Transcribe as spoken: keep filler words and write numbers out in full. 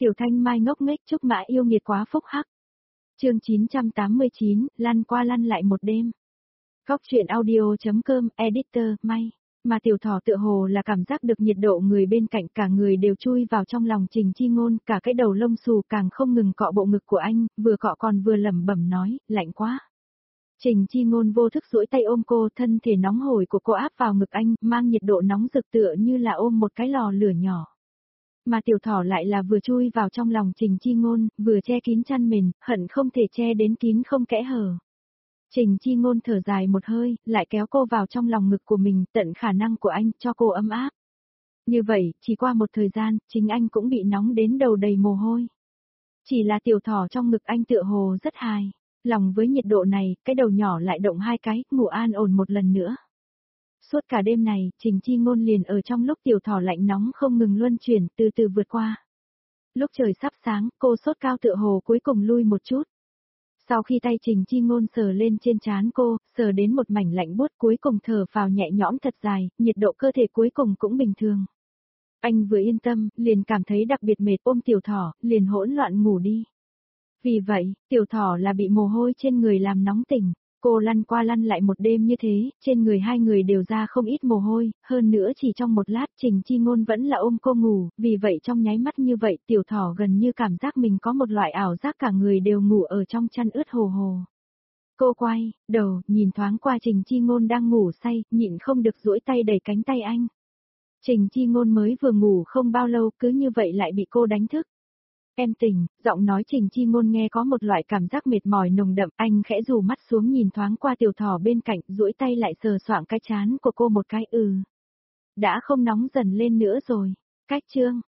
Tiểu Thanh Mai ngốc nghếch Trúc Mã yêu nghiệt quá phúc hắc. Chương chín trăm tám mươi chín, lăn qua lăn lại một đêm. Góc truyện audio.com, editor, May. Mà Tiểu Thỏ tựa hồ là cảm giác được nhiệt độ người bên cạnh, cả người đều chui vào trong lòng Trình Chi Ngôn, cả cái đầu lông xù càng không ngừng cọ bộ ngực của anh, vừa cọ còn vừa lẩm bẩm nói, lạnh quá. Trình Chi Ngôn vô thức duỗi tay ôm cô, thân thể nóng hổi của cô áp vào ngực anh, mang nhiệt độ nóng rực tựa như là ôm một cái lò lửa nhỏ. Mà Tiểu Thỏ lại là vừa chui vào trong lòng Trình Chi Ngôn, vừa che kín chăn mền, hận không thể che đến kín không kẽ hở. Trình Chi Ngôn thở dài một hơi, lại kéo cô vào trong lòng ngực của mình, tận khả năng của anh, cho cô ấm áp. Như vậy, chỉ qua một thời gian, chính anh cũng bị nóng đến đầu đầy mồ hôi. Chỉ là Tiểu Thỏ trong ngực anh tựa hồ rất hài. Lòng với nhiệt độ này, cái đầu nhỏ lại động hai cái, ngủ an ổn một lần nữa. Suốt cả đêm này, Trình Chi Ngôn liền ở trong lúc Tiểu Thỏ lạnh nóng không ngừng luân chuyển, từ từ vượt qua. Lúc trời sắp sáng, cô sốt cao tựa hồ cuối cùng lui một chút. Sau khi tay Trình Chi Ngôn sờ lên trên trán cô, sờ đến một mảnh lạnh buốt, cuối cùng thở vào nhẹ nhõm thật dài, nhiệt độ cơ thể cuối cùng cũng bình thường. Anh vừa yên tâm, liền cảm thấy đặc biệt mệt, ôm Tiểu Thỏ, liền hỗn loạn ngủ đi. Vì vậy, Tiểu Thỏ là bị mồ hôi trên người làm nóng tỉnh. Cô lăn qua lăn lại một đêm như thế, trên người hai người đều ra không ít mồ hôi, hơn nữa chỉ trong một lát Trình Chi Ngôn vẫn là ôm cô ngủ, vì vậy trong nháy mắt như vậy Tiểu Thỏ gần như cảm giác mình có một loại ảo giác cả người đều ngủ ở trong chăn ướt hồ hồ. Cô quay đầu, nhìn thoáng qua Trình Chi Ngôn đang ngủ say, nhịn không được duỗi tay đẩy cánh tay anh. Trình Chi Ngôn mới vừa ngủ không bao lâu cứ như vậy lại bị cô đánh thức. Em tỉnh, giọng nói Trình Chi Ngôn nghe có một loại cảm giác mệt mỏi nồng đậm, anh khẽ rủ mắt xuống nhìn thoáng qua Tiểu Thỏ bên cạnh, duỗi tay lại sờ soạng cái trán của cô một cái, ừ. Đã không nóng dần lên nữa rồi. Cách chương,